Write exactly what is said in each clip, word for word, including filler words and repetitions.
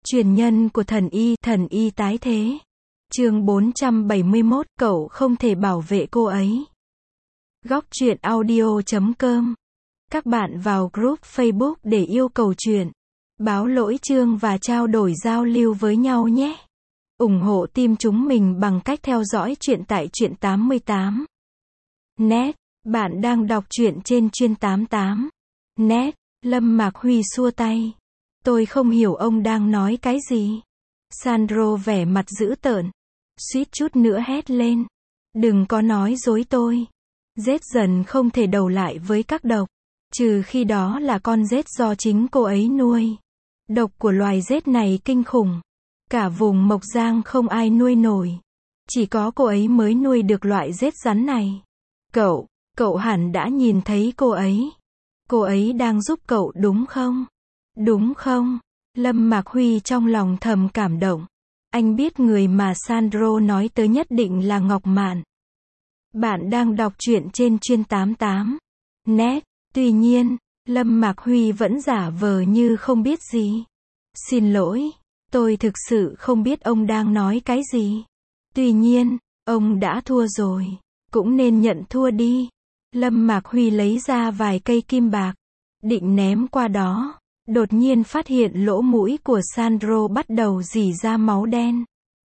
Truyền nhân của thần y, thần y tái thế. Chương bốn trăm bảy mươi mốt, cậu không thể bảo vệ cô ấy. Góc truyện audio chấm com. Các bạn vào group Facebook để yêu cầu truyện, báo lỗi chương và trao đổi giao lưu với nhau nhé. Ủng hộ team chúng mình bằng cách theo dõi truyện tại truyện tám mươi tám net. Bạn đang đọc truyện trên Truyện tám mươi tám net. Lâm Mạc Huy xua tay. Tôi không hiểu ông đang nói cái gì. Sandro vẻ mặt dữ tợn, suýt chút nữa hét lên. Đừng có nói dối tôi. Rết dần không thể đầu lại với các độc, trừ khi đó là con rết do chính cô ấy nuôi. Độc của loài rết này kinh khủng. Cả vùng Mộc Giang không ai nuôi nổi. Chỉ có cô ấy mới nuôi được loại rết rắn này. Cậu, cậu hẳn đã nhìn thấy cô ấy. Cô ấy đang giúp cậu đúng không? Đúng không? Lâm Mạc Huy trong lòng thầm cảm động. Anh biết người mà Sandro nói tới nhất định là Ngọc Mạn. Bạn đang đọc truyện trên Truyện tám mươi tám net. Tuy nhiên, Lâm Mạc Huy vẫn giả vờ như không biết gì. Xin lỗi, tôi thực sự không biết ông đang nói cái gì. Tuy nhiên, ông đã thua rồi, cũng nên nhận thua đi. Lâm Mạc Huy lấy ra vài cây kim bạc, định ném qua đó. Đột nhiên phát hiện lỗ mũi của Sandro bắt đầu rỉ ra máu đen.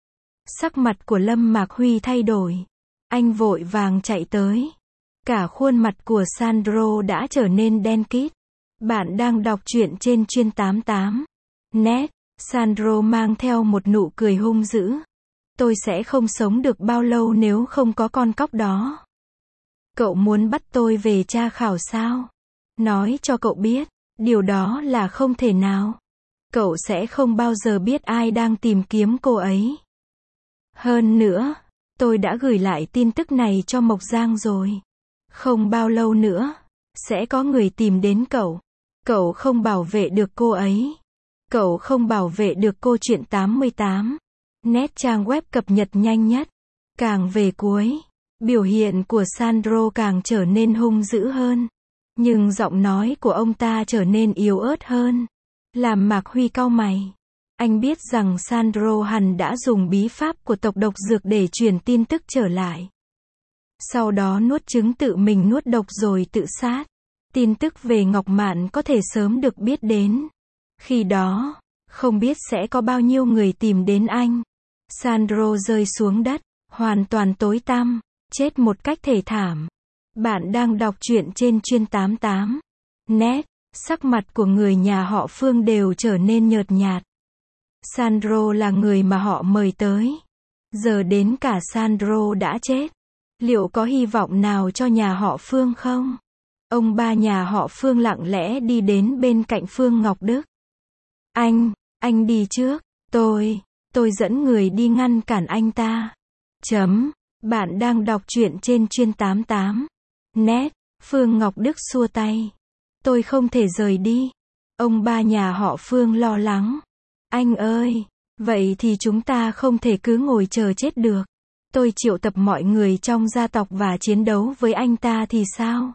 Sắc mặt của Lâm Mạc Huy thay đổi. Anh vội vàng chạy tới. Cả khuôn mặt của Sandro đã trở nên đen kịt. Bạn đang đọc truyện trên Truyện tám mươi tám net. Sandro mang theo một nụ cười hung dữ. Tôi sẽ không sống được bao lâu nếu không có con cóc đó. Cậu muốn bắt tôi về tra khảo sao? Nói cho cậu biết, điều đó là không thể nào. Cậu sẽ không bao giờ biết ai đang tìm kiếm cô ấy. Hơn nữa, tôi đã gửi lại tin tức này cho Mộc Giang rồi. Không bao lâu nữa, sẽ có người tìm đến cậu. Cậu không bảo vệ được cô ấy. Cậu không bảo vệ được cô. Truyện tám mươi tám net trang web cập nhật nhanh nhất. Càng về cuối, biểu hiện của Sandro càng trở nên hung dữ hơn. Nhưng giọng nói của ông ta trở nên yếu ớt hơn. Làm Mạc Huy cau mày. Anh biết rằng Sandro hẳn đã dùng bí pháp của tộc độc dược để truyền tin tức trở lại. Sau đó nuốt trứng tự mình nuốt độc rồi tự sát. Tin tức về Ngọc Mạn có thể sớm được biết đến. Khi đó, không biết sẽ có bao nhiêu người tìm đến anh. Sandro rơi xuống đất, hoàn toàn tối tăm, chết một cách thê thảm. Bạn đang đọc truyện trên Truyện tám mươi tám net. Sắc mặt của người nhà họ Phương đều trở nên nhợt nhạt. Sandro là người mà họ mời tới. Giờ đến cả Sandro đã chết. Liệu có hy vọng nào cho nhà họ Phương không? Ông ba nhà họ Phương lặng lẽ đi đến bên cạnh Phương Ngọc Đức. Anh, anh đi trước. Tôi, tôi dẫn người đi ngăn cản anh ta. Chấm. Bạn đang đọc truyện trên Truyện tám mươi tám net. Phương Ngọc Đức xua tay. Tôi không thể rời đi. Ông ba nhà họ Phương lo lắng. Anh ơi, vậy thì chúng ta không thể cứ ngồi chờ chết được. Tôi triệu tập mọi người trong gia tộc và chiến đấu với anh ta thì sao?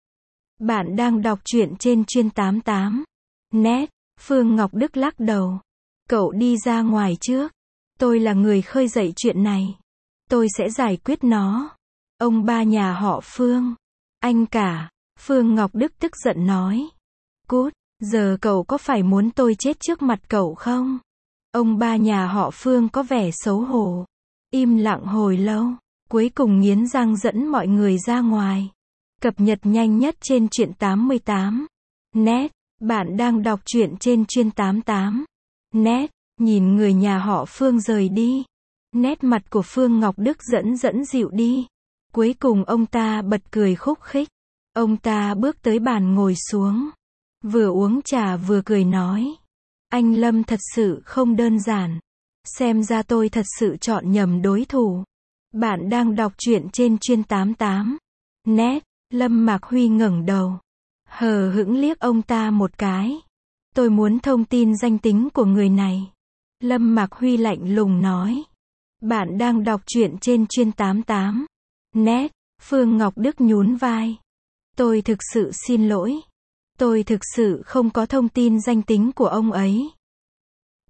Bạn đang đọc truyện trên Truyện tám mươi tám net. Phương Ngọc Đức lắc đầu. Cậu đi ra ngoài trước. Tôi là người khơi dậy chuyện này. Tôi sẽ giải quyết nó. Ông ba nhà họ Phương. Anh cả. Phương Ngọc Đức tức giận nói. Cút, giờ cậu có phải muốn tôi chết trước mặt cậu không? Ông ba nhà họ Phương có vẻ xấu hổ. Im lặng hồi lâu. Cuối cùng nghiến răng dẫn mọi người ra ngoài. Cập nhật nhanh nhất trên Truyện tám mươi tám net. Bạn đang đọc truyện trên Truyện tám mươi tám net. Nhìn người nhà họ Phương rời đi. Nét mặt của Phương Ngọc Đức dẫn dẫn dịu đi. Cuối cùng ông ta bật cười khúc khích. Ông ta bước tới bàn ngồi xuống. Vừa uống trà vừa cười nói. Anh Lâm thật sự không đơn giản. Xem ra tôi thật sự chọn nhầm đối thủ. Bạn đang đọc truyện trên Truyện tám mươi tám net. Lâm Mạc Huy ngẩng đầu. Hờ hững liếc ông ta một cái. Tôi muốn thông tin danh tính của người này. Lâm Mạc Huy lạnh lùng nói. Bạn đang đọc truyện trên Truyện tám mươi tám net. Phương Ngọc Đức nhún vai. Tôi thực sự xin lỗi. Tôi thực sự không có thông tin danh tính của ông ấy.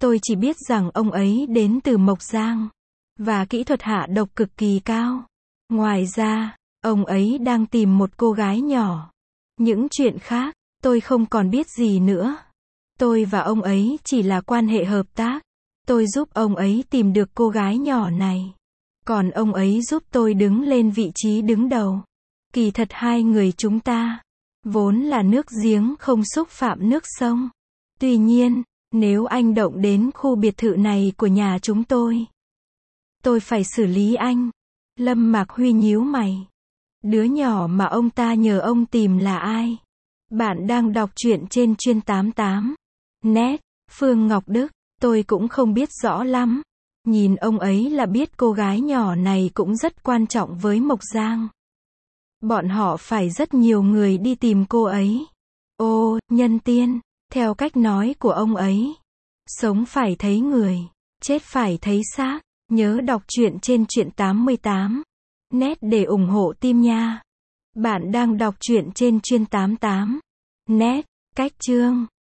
Tôi chỉ biết rằng ông ấy đến từ Mộc Giang, và kỹ thuật hạ độc cực kỳ cao. Ngoài ra, ông ấy đang tìm một cô gái nhỏ. Những chuyện khác, tôi không còn biết gì nữa. Tôi và ông ấy chỉ là quan hệ hợp tác. Tôi giúp ông ấy tìm được cô gái nhỏ này. Còn ông ấy giúp tôi đứng lên vị trí đứng đầu. Kỳ thật hai người chúng ta, vốn là nước giếng không xúc phạm nước sông. Tuy nhiên, nếu anh động đến khu biệt thự này của nhà chúng tôi, tôi phải xử lý anh. Lâm Mạc Huy nhíu mày. Đứa nhỏ mà ông ta nhờ ông tìm là ai? Bạn đang đọc truyện trên Chuyên tám tám net. Phương Ngọc Đức, tôi cũng không biết rõ lắm. Nhìn ông ấy là biết cô gái nhỏ này cũng rất quan trọng với Mộc Giang. Bọn họ phải rất nhiều người đi tìm cô ấy. Ô, nhân tiên, theo cách nói của ông ấy. Sống phải thấy người, chết phải thấy xác. Nhớ đọc truyện trên Truyện tám tám net để ủng hộ team nha. Bạn đang đọc truyện trên Chuyên tám tám net. Cách chương